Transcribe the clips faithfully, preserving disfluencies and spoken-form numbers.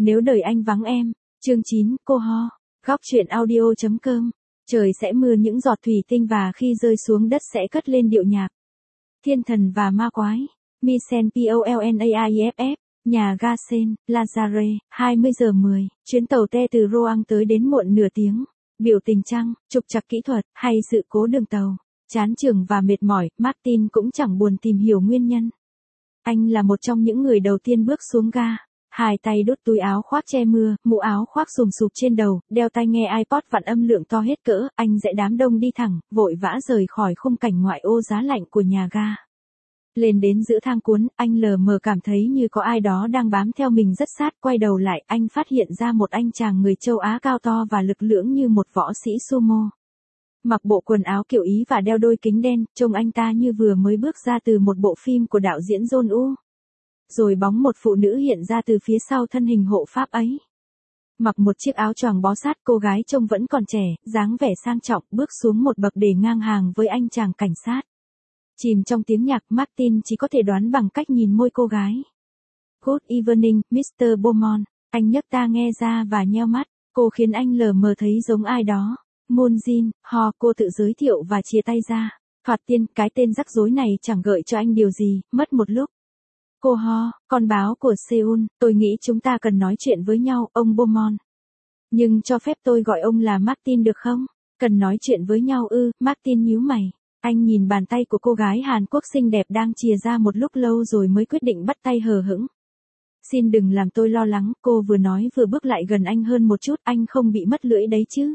Nếu đời anh vắng em. Chương chín, cô Ho. Góc truyện audio chấm com. Trời sẽ mưa những giọt thủy tinh và khi rơi xuống đất sẽ cất lên điệu nhạc. Thiên thần và ma quái. Mission Polnaiff. Nhà ga Sen, Lazare, hai mươi giờ mười, chuyến tàu T từ Roang tới đến muộn nửa tiếng. Biểu tình trăng, trục trặc kỹ thuật, hay sự cố đường tàu. Chán chường và mệt mỏi, Martin cũng chẳng buồn tìm hiểu nguyên nhân. Anh là một trong những người đầu tiên bước xuống ga. Hai tay đút túi áo khoác che mưa, mũ áo khoác sùm sụp trên đầu, đeo tai nghe iPod vặn âm lượng to hết cỡ, anh dãy đám đông đi thẳng, vội vã rời khỏi khung cảnh ngoại ô giá lạnh của nhà ga. Lên đến giữa thang cuốn, anh lờ mờ cảm thấy như có ai đó đang bám theo mình rất sát, quay đầu lại, anh phát hiện ra một anh chàng người châu Á cao to và lực lưỡng như một võ sĩ sumo. Mặc bộ quần áo kiểu Ý và đeo đôi kính đen, trông anh ta như vừa mới bước ra từ một bộ phim của đạo diễn John Woo. Rồi bóng một phụ nữ hiện ra từ phía sau thân hình hộ pháp ấy. Mặc một chiếc áo choàng bó sát, cô gái trông vẫn còn trẻ, dáng vẻ sang trọng, bước xuống một bậc để ngang hàng với anh chàng cảnh sát. Chìm trong tiếng nhạc, Martin chỉ có thể đoán bằng cách nhìn môi cô gái. Good evening, mít tơ Beaumont. Anh nhấc tai nghe ra và nheo mắt. Cô khiến anh lờ mờ thấy giống ai đó. Moon Jin, Ho, cô tự giới thiệu và chia tay ra. Thoạt tiên, cái tên rắc rối này chẳng gợi cho anh điều gì, mất một lúc. Cô Ho, con báo của Seoul, tôi nghĩ chúng ta cần nói chuyện với nhau, ông Beaumont. Nhưng cho phép tôi gọi ông là Martin được không? Cần nói chuyện với nhau ư, Martin nhíu mày. Anh nhìn bàn tay của cô gái Hàn Quốc xinh đẹp đang chìa ra một lúc lâu rồi mới quyết định bắt tay hờ hững. Xin đừng làm tôi lo lắng, cô vừa nói vừa bước lại gần anh hơn một chút, anh không bị mất lưỡi đấy chứ.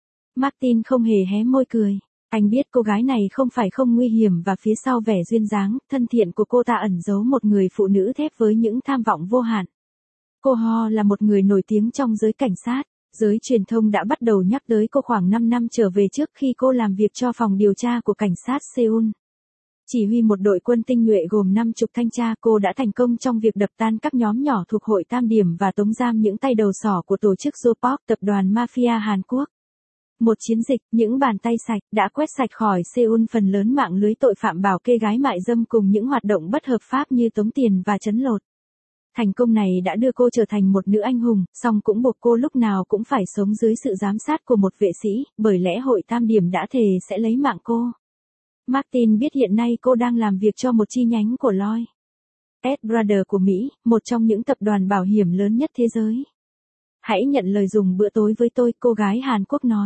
Martin không hề hé môi cười. Anh biết cô gái này không phải không nguy hiểm và phía sau vẻ duyên dáng, thân thiện của cô ta ẩn giấu một người phụ nữ thép với những tham vọng vô hạn. Cô Ho là một người nổi tiếng trong giới cảnh sát. Giới truyền thông đã bắt đầu nhắc tới cô khoảng năm năm trở về trước khi cô làm việc cho phòng điều tra của cảnh sát Seoul. Chỉ huy một đội quân tinh nhuệ gồm năm chục thanh tra, cô đã thành công trong việc đập tan các nhóm nhỏ thuộc hội Tam Điểm và tống giam những tay đầu sỏ của tổ chức Jopok, tập đoàn mafia Hàn Quốc. Một chiến dịch, những bàn tay sạch, đã quét sạch khỏi Seoul phần lớn mạng lưới tội phạm bảo kê gái mại dâm cùng những hoạt động bất hợp pháp như tống tiền và trấn lột. Thành công này đã đưa cô trở thành một nữ anh hùng, song cũng buộc cô lúc nào cũng phải sống dưới sự giám sát của một vệ sĩ, bởi lẽ hội Tam Điểm đã thề sẽ lấy mạng cô. Martin biết hiện nay cô đang làm việc cho một chi nhánh của Lloyd Brothers của Mỹ, một trong những tập đoàn bảo hiểm lớn nhất thế giới. Hãy nhận lời dùng bữa tối với tôi, cô gái Hàn Quốc nói.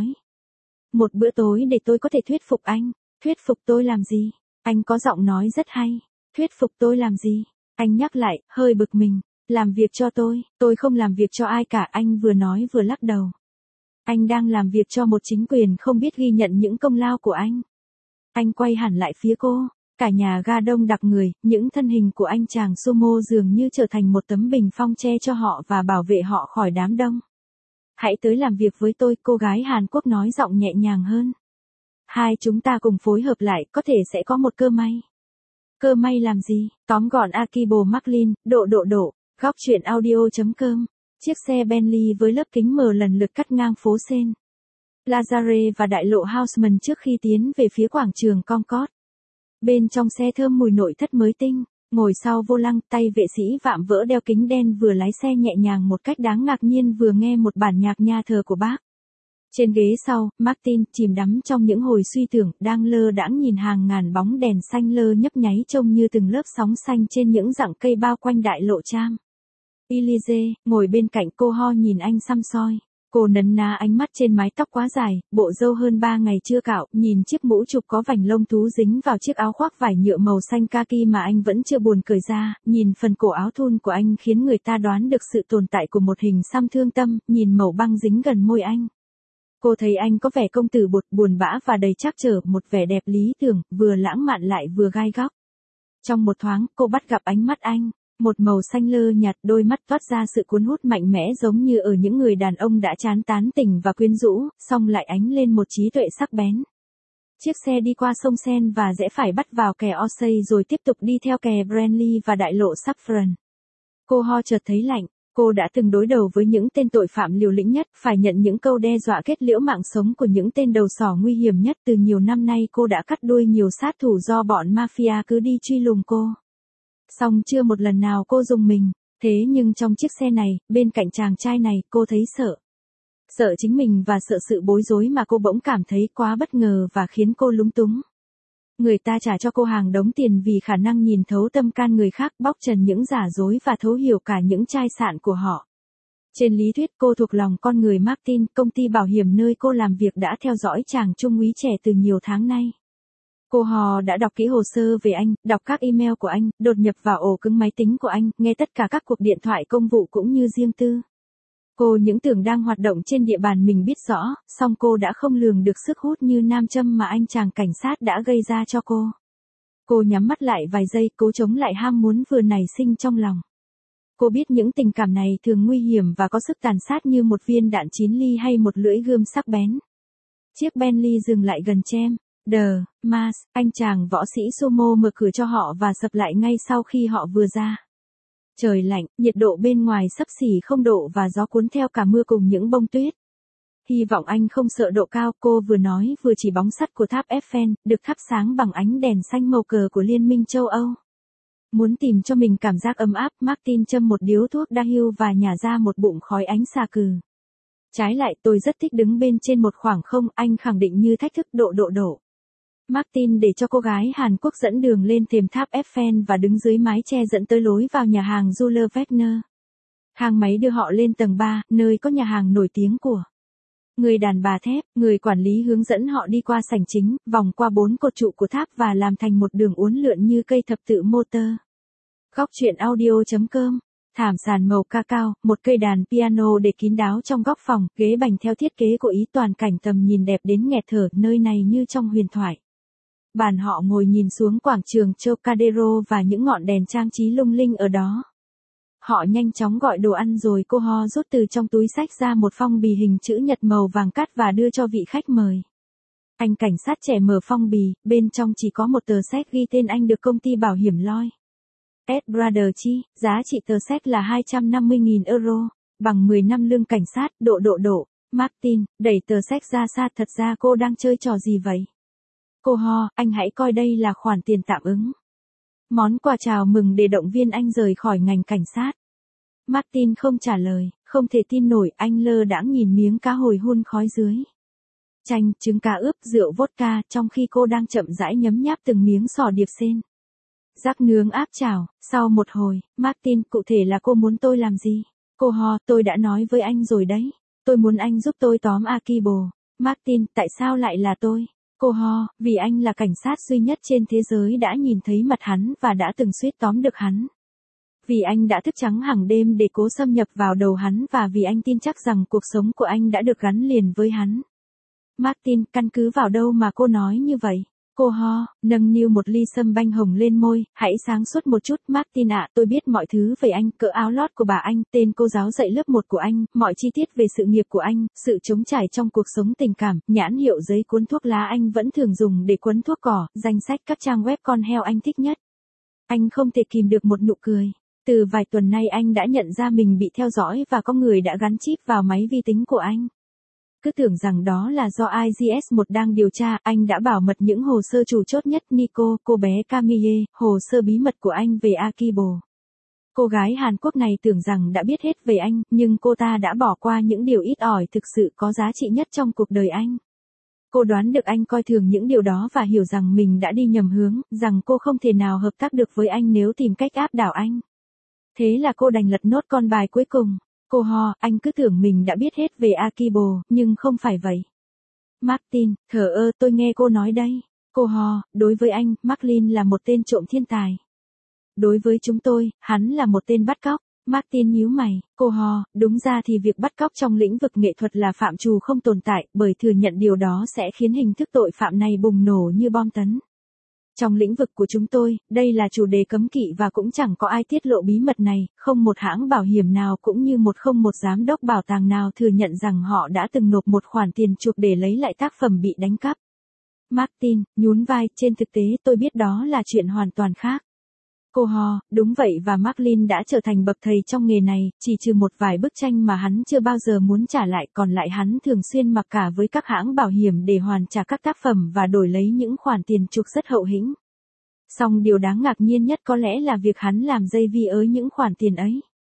Một bữa tối để tôi có thể thuyết phục anh. Thuyết phục tôi làm gì? Anh có giọng nói rất hay. Thuyết phục tôi làm gì? Anh nhắc lại, hơi bực mình. Làm việc cho tôi, tôi không làm việc cho ai cả, anh vừa nói vừa lắc đầu. Anh đang làm việc cho một chính quyền không biết ghi nhận những công lao của anh. Anh quay hẳn lại phía cô, cả nhà ga đông đặc người, những thân hình của anh chàng sumo dường như trở thành một tấm bình phong che cho họ và bảo vệ họ khỏi đám đông. Hãy tới làm việc với tôi, cô gái Hàn Quốc nói giọng nhẹ nhàng hơn. Hai chúng ta cùng phối hợp lại, có thể sẽ có một cơ may. Cơ may làm gì? Tóm gọn Akibo Maclean, độ độ độ, góc truyện audio chấm com. Chiếc xe Bentley với lớp kính mờ lần lượt cắt ngang phố Sen, Lazare và đại lộ Haussmann trước khi tiến về phía quảng trường Concord. Bên trong xe thơm mùi nội thất mới tinh, ngồi sau vô lăng, tay vệ sĩ vạm vỡ đeo kính đen vừa lái xe nhẹ nhàng một cách đáng ngạc nhiên vừa nghe một bản nhạc nhà thờ của bác. Trên ghế sau, Martin chìm đắm trong những hồi suy tưởng, đang lơ đãng nhìn hàng ngàn bóng đèn xanh lơ nhấp nháy trông như từng lớp sóng xanh trên những rặng cây bao quanh đại lộ Tram. Elise, ngồi bên cạnh cô Ho nhìn anh săm soi. Cô nấn ná ánh mắt trên mái tóc quá dài, bộ râu hơn ba ngày chưa cạo, nhìn chiếc mũ trục có vành lông thú dính vào chiếc áo khoác vải nhựa màu xanh kaki mà anh vẫn chưa buồn cởi ra, nhìn phần cổ áo thun của anh khiến người ta đoán được sự tồn tại của một hình xăm thương tâm, nhìn màu băng dính gần môi anh. Cô thấy anh có vẻ công tử bột, buồn bã và đầy trắc trở, một vẻ đẹp lý tưởng, vừa lãng mạn lại vừa gai góc. Trong một thoáng, cô bắt gặp ánh mắt anh. Một màu xanh lơ nhạt, đôi mắt toát ra sự cuốn hút mạnh mẽ giống như ở những người đàn ông đã chán tán tình và quyến rũ, song lại ánh lên một trí tuệ sắc bén. Chiếc xe đi qua sông Sen và rẽ phải bắt vào kè Osei rồi tiếp tục đi theo kè Brenly và đại lộ Saffron. Cô Ho chợt thấy lạnh, cô đã từng đối đầu với những tên tội phạm liều lĩnh nhất, phải nhận những câu đe dọa kết liễu mạng sống của những tên đầu sỏ nguy hiểm nhất. Từ nhiều năm nay cô đã cắt đuôi nhiều sát thủ do bọn mafia cứ đi truy lùng cô. Song chưa một lần nào cô dùng mình. Thế nhưng trong chiếc xe này, bên cạnh chàng trai này, cô thấy sợ. Sợ chính mình và sợ sự bối rối mà cô bỗng cảm thấy quá bất ngờ và khiến cô lúng túng. Người ta trả cho cô hàng đống tiền vì khả năng nhìn thấu tâm can người khác, bóc trần những giả dối và thấu hiểu cả những chai sạn của họ. Trên lý thuyết cô thuộc lòng con người Martin, công ty bảo hiểm nơi cô làm việc đã theo dõi chàng trung úy trẻ từ nhiều tháng nay. Cô Hò đã đọc kỹ hồ sơ về anh, đọc các email của anh, đột nhập vào ổ cứng máy tính của anh, nghe tất cả các cuộc điện thoại công vụ cũng như riêng tư. Cô những tưởng đang hoạt động trên địa bàn mình biết rõ, song cô đã không lường được sức hút như nam châm mà anh chàng cảnh sát đã gây ra cho cô. Cô nhắm mắt lại vài giây, cố chống lại ham muốn vừa nảy sinh trong lòng. Cô biết những tình cảm này thường nguy hiểm và có sức tàn sát như một viên đạn chín ly hay một lưỡi gươm sắc bén. Chiếc Bentley dừng lại gần Chem. The Mas, anh chàng võ sĩ sumo mở cửa cho họ và sập lại ngay sau khi họ vừa ra. Trời lạnh, nhiệt độ bên ngoài xấp xỉ không độ và gió cuốn theo cả mưa cùng những bông tuyết. Hy vọng anh không sợ độ cao, cô vừa nói vừa chỉ bóng sắt của tháp Eiffel, được thắp sáng bằng ánh đèn xanh màu cờ của Liên minh châu Âu. Muốn tìm cho mình cảm giác ấm áp, Martin châm một điếu thuốc đa hưu và nhả ra một bụng khói ánh xà cừ. Trái lại, tôi rất thích đứng bên trên một khoảng không, anh khẳng định như thách thức độ độ độ. Martin để cho cô gái Hàn Quốc dẫn đường lên thềm tháp Eiffel và đứng dưới mái che dẫn tới lối vào nhà hàng Jules Wagner. Thang máy đưa họ lên tầng ba, nơi có nhà hàng nổi tiếng của người đàn bà thép. Người quản lý hướng dẫn họ đi qua sảnh chính, vòng qua bốn cột trụ của tháp và làm thành một đường uốn lượn như cây thập tự motor. Góc truyện audio chấm com. Thảm sàn màu cacao, một cây đàn piano để kín đáo trong góc phòng, ghế bành theo thiết kế của Ý, toàn cảnh tầm nhìn đẹp đến nghẹt thở, nơi này như trong huyền thoại. Bàn họ ngồi nhìn xuống quảng trường Trocadero và những ngọn đèn trang trí lung linh ở đó. Họ nhanh chóng gọi đồ ăn rồi cô Ho rút từ trong túi xách ra một phong bì hình chữ nhật màu vàng cát và đưa cho vị khách mời. Anh cảnh sát trẻ mở phong bì, bên trong chỉ có một tờ séc ghi tên anh được công ty bảo hiểm Lloyd S. Brothers chi, giá trị tờ séc là hai trăm năm mươi nghìn euro, bằng mười năm lương cảnh sát, độ độ độ. Martin, đẩy tờ séc ra xa, thật ra cô đang chơi trò gì vậy? Cô Ho, anh hãy coi đây là khoản tiền tạm ứng. Món quà chào mừng để động viên anh rời khỏi ngành cảnh sát. Martin không trả lời, không thể tin nổi, anh lơ đãng nhìn miếng cá hồi hun khói dưới. Chanh, trứng cá ướp, rượu vodka, trong khi cô đang chậm rãi nhấm nháp từng miếng sò điệp sên. Rác nướng áp chảo, sau một hồi, Martin, cụ thể là cô muốn tôi làm gì? Cô Ho, tôi đã nói với anh rồi đấy. Tôi muốn anh giúp tôi tóm Akibo. Martin, tại sao lại là tôi? Cô Ho, vì anh là cảnh sát duy nhất trên thế giới đã nhìn thấy mặt hắn và đã từng suýt tóm được hắn. Vì anh đã thức trắng hàng đêm để cố xâm nhập vào đầu hắn và vì anh tin chắc rằng cuộc sống của anh đã được gắn liền với hắn. Martin, căn cứ vào đâu mà cô nói như vậy? Cô Ho, nâng niu một ly sâm banh hồng lên môi, hãy sáng suốt một chút. Martin ạ, tôi biết mọi thứ về anh, cỡ áo lót của bà anh, tên cô giáo dạy lớp một của anh, mọi chi tiết về sự nghiệp của anh, sự trống trải trong cuộc sống tình cảm, nhãn hiệu giấy cuốn thuốc lá anh vẫn thường dùng để quấn thuốc cỏ, danh sách các trang web con heo anh thích nhất. Anh không thể kìm được một nụ cười. Từ vài tuần nay anh đã nhận ra mình bị theo dõi và có người đã gắn chip vào máy vi tính của anh. Cứ tưởng rằng đó là do I G S một đang điều tra, anh đã bảo mật những hồ sơ chủ chốt nhất. Nico, cô bé Camille, hồ sơ bí mật của anh về Akibo. Cô gái Hàn Quốc này tưởng rằng đã biết hết về anh, nhưng cô ta đã bỏ qua những điều ít ỏi thực sự có giá trị nhất trong cuộc đời anh. Cô đoán được anh coi thường những điều đó và hiểu rằng mình đã đi nhầm hướng, rằng cô không thể nào hợp tác được với anh nếu tìm cách áp đảo anh. Thế là cô đành lật nốt con bài cuối cùng. Cô Ho, anh cứ tưởng mình đã biết hết về Akibo, nhưng không phải vậy. Martin, thờ ơ, tôi nghe cô nói đây. Cô Ho, đối với anh, Marlin là một tên trộm thiên tài. Đối với chúng tôi, hắn là một tên bắt cóc. Martin nhíu mày. Cô Ho, đúng ra thì việc bắt cóc trong lĩnh vực nghệ thuật là phạm trù không tồn tại, bởi thừa nhận điều đó sẽ khiến hình thức tội phạm này bùng nổ như bom tấn. Trong lĩnh vực của chúng tôi, đây là chủ đề cấm kỵ và cũng chẳng có ai tiết lộ bí mật này, không một hãng bảo hiểm nào cũng như một không một giám đốc bảo tàng nào thừa nhận rằng họ đã từng nộp một khoản tiền chuộc để lấy lại tác phẩm bị đánh cắp. Martin, nhún vai, trên thực tế tôi biết đó là chuyện hoàn toàn khác. Cô Ho, đúng vậy và Marlin đã trở thành bậc thầy trong nghề này, chỉ trừ một vài bức tranh mà hắn chưa bao giờ muốn trả lại, còn lại hắn thường xuyên mặc cả với các hãng bảo hiểm để hoàn trả các tác phẩm và đổi lấy những khoản tiền chuộc rất hậu hĩnh. Song điều đáng ngạc nhiên nhất có lẽ là việc hắn làm dây vi ới những khoản tiền ấy.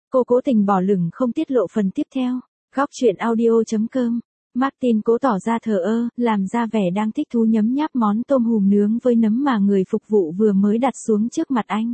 Cô cố tình bỏ lửng không tiết lộ phần tiếp theo. Góc truyện audio.com. Martin cố tỏ ra thờ ơ, làm ra vẻ đang thích thú nhấm nháp món tôm hùm nướng với nấm mà người phục vụ vừa mới đặt xuống trước mặt anh.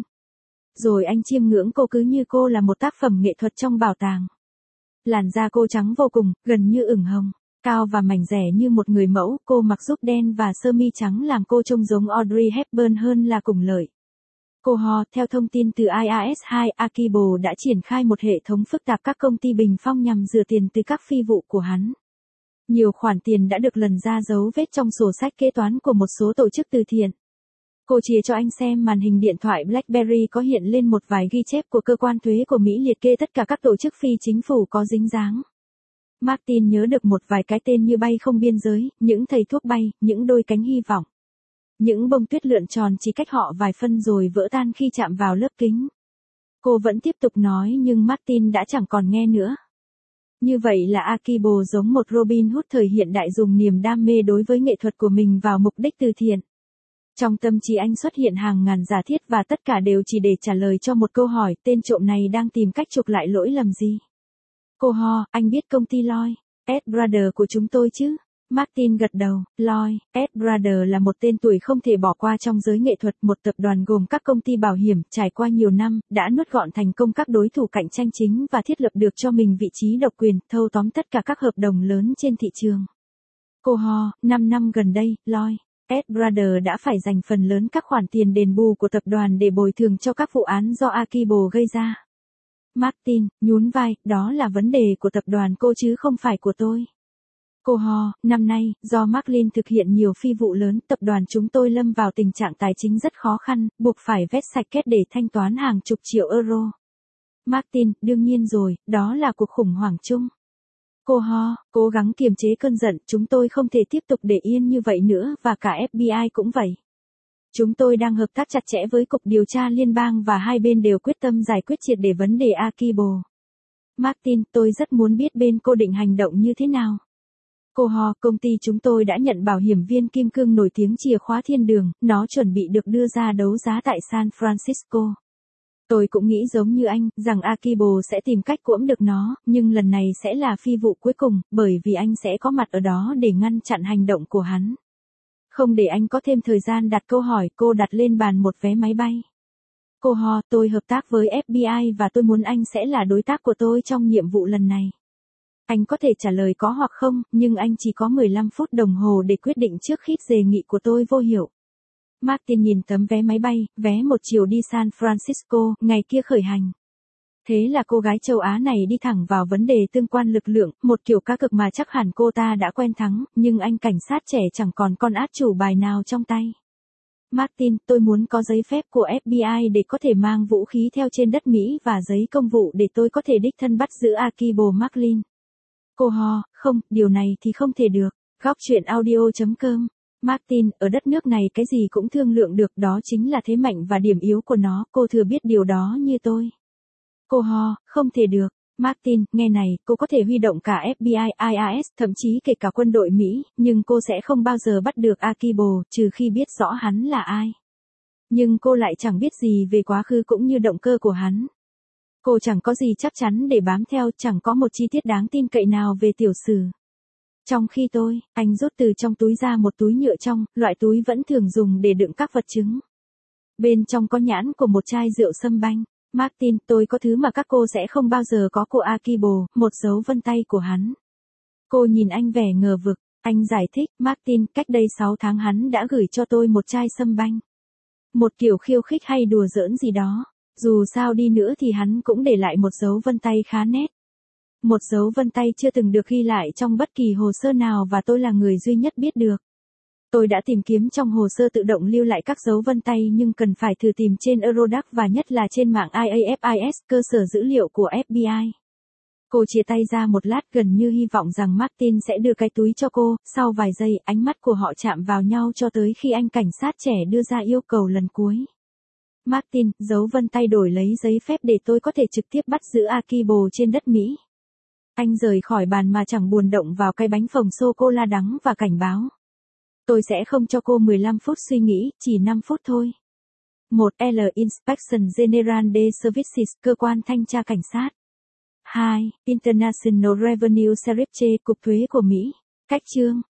Rồi anh chiêm ngưỡng cô cứ như cô là một tác phẩm nghệ thuật trong bảo tàng. Làn da cô trắng vô cùng, gần như ửng hồng, cao và mảnh dẻ như một người mẫu, cô mặc giúp đen và sơ mi trắng làm cô trông giống Audrey Hepburn hơn là cùng lợi. Cô ho, theo thông tin từ i a ét hai, Akibo đã triển khai một hệ thống phức tạp các công ty bình phong nhằm rửa tiền từ các phi vụ của hắn. Nhiều khoản tiền đã được lần ra dấu vết trong sổ sách kế toán của một số tổ chức từ thiện. Cô chìa cho anh xem màn hình điện thoại BlackBerry có hiện lên một vài ghi chép của cơ quan thuế của Mỹ liệt kê tất cả các tổ chức phi chính phủ có dính dáng. Martin nhớ được một vài cái tên như bay không biên giới, những thầy thuốc bay, những đôi cánh hy vọng. Những bông tuyết lượn tròn chỉ cách họ vài phân rồi vỡ tan khi chạm vào lớp kính. Cô vẫn tiếp tục nói nhưng Martin đã chẳng còn nghe nữa. Như vậy là Akibo giống một Robin Hood thời hiện đại dùng niềm đam mê đối với nghệ thuật của mình vào mục đích từ thiện. Trong tâm trí anh xuất hiện hàng ngàn giả thiết và tất cả đều chỉ để trả lời cho một câu hỏi, tên trộm này đang tìm cách chuộc lại lỗi lầm gì? Cô ho, anh biết công ty Lloyd and Brothers của chúng tôi chứ? Martin gật đầu, Lloyd and Brothers là một tên tuổi không thể bỏ qua trong giới nghệ thuật, một tập đoàn gồm các công ty bảo hiểm, trải qua nhiều năm, đã nuốt gọn thành công các đối thủ cạnh tranh chính và thiết lập được cho mình vị trí độc quyền, thâu tóm tất cả các hợp đồng lớn trên thị trường. Cô ho, năm năm gần đây, Lloyd and Brothers đã phải dành phần lớn các khoản tiền đền bù của tập đoàn để bồi thường cho các vụ án do Akibo gây ra. Martin, nhún vai, đó là vấn đề của tập đoàn cô chứ không phải của tôi. Cô ho, năm nay, do Marlin thực hiện nhiều phi vụ lớn, tập đoàn chúng tôi lâm vào tình trạng tài chính rất khó khăn, buộc phải vét sạch kết để thanh toán hàng chục triệu euro. Martin, đương nhiên rồi, đó là cuộc khủng hoảng chung. Cô ho, cố gắng kiềm chế cơn giận, chúng tôi không thể tiếp tục để yên như vậy nữa và cả ép bê i cũng vậy. Chúng tôi đang hợp tác chặt chẽ với Cục Điều tra Liên bang và hai bên đều quyết tâm giải quyết triệt để vấn đề Akibo. Martin, tôi rất muốn biết bên cô định hành động như thế nào. Cô ho, công ty chúng tôi đã nhận bảo hiểm viên kim cương nổi tiếng chìa khóa thiên đường, nó chuẩn bị được đưa ra đấu giá tại San Francisco. Tôi cũng nghĩ giống như anh, rằng Akibo sẽ tìm cách cưỡng được nó, nhưng lần này sẽ là phi vụ cuối cùng, bởi vì anh sẽ có mặt ở đó để ngăn chặn hành động của hắn. Không để anh có thêm thời gian đặt câu hỏi, cô đặt lên bàn một vé máy bay. Cô ho, tôi hợp tác với ép bê i và tôi muốn anh sẽ là đối tác của tôi trong nhiệm vụ lần này. Anh có thể trả lời có hoặc không, nhưng anh chỉ có mười lăm phút đồng hồ để quyết định trước khi đề nghị của tôi vô hiệu. Martin nhìn tấm vé máy bay, vé một chiều đi San Francisco, ngày kia khởi hành. Thế là cô gái châu Á này đi thẳng vào vấn đề tương quan lực lượng, một kiểu cá cược mà chắc hẳn cô ta đã quen thắng, nhưng anh cảnh sát trẻ chẳng còn con át chủ bài nào trong tay. Martin, tôi muốn có giấy phép của ép bê i để có thể mang vũ khí theo trên đất Mỹ và giấy công vụ để tôi có thể đích thân bắt giữ Akibo Marlin. Cô ho, không, điều này thì không thể được. Góc truyện audio.com. Martin, ở đất nước này cái gì cũng thương lượng được, đó chính là thế mạnh và điểm yếu của nó, cô thừa biết điều đó như tôi. Cô ho, không thể được. Martin, nghe này, cô có thể huy động cả ép bê i, i a ét, thậm chí kể cả quân đội Mỹ, nhưng cô sẽ không bao giờ bắt được Akibo, trừ khi biết rõ hắn là ai. Nhưng cô lại chẳng biết gì về quá khứ cũng như động cơ của hắn. Cô chẳng có gì chắc chắn để bám theo, chẳng có một chi tiết đáng tin cậy nào về tiểu sử. Trong khi tôi, anh rút từ trong túi ra một túi nhựa trong, loại túi vẫn thường dùng để đựng các vật chứng. Bên trong có nhãn của một chai rượu sâm banh. Martin, tôi có thứ mà các cô sẽ không bao giờ có của Akibo, một dấu vân tay của hắn. Cô nhìn anh vẻ ngờ vực, anh giải thích, Martin, cách đây sáu tháng hắn đã gửi cho tôi một chai sâm banh. Một kiểu khiêu khích hay đùa giỡn gì đó. Dù sao đi nữa thì hắn cũng để lại một dấu vân tay khá nét. Một dấu vân tay chưa từng được ghi lại trong bất kỳ hồ sơ nào và tôi là người duy nhất biết được. Tôi đã tìm kiếm trong hồ sơ tự động lưu lại các dấu vân tay nhưng cần phải thử tìm trên Eurodac và nhất là trên mạng i a ép i ét, cơ sở dữ liệu của ép bê i. Cô chia tay ra một lát gần như hy vọng rằng Martin sẽ đưa cái túi cho cô, sau vài giây ánh mắt của họ chạm vào nhau cho tới khi anh cảnh sát trẻ đưa ra yêu cầu lần cuối. Martin, dấu vân tay đổi lấy giấy phép để tôi có thể trực tiếp bắt giữ Akibo trên đất Mỹ. Anh rời khỏi bàn mà chẳng buồn động vào cái bánh phồng sô-cô-la đắng và cảnh báo. Tôi sẽ không cho cô mười lăm phút suy nghĩ, chỉ năm phút thôi. một L Inspection General de Services, cơ quan thanh tra cảnh sát. hai. International Revenue Service, Cục Thuế của Mỹ. Cách chương.